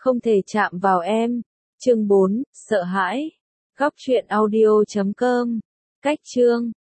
Không thể chạm vào em. Chương 4, sợ hãi. Góc truyện audio.com. Cách chương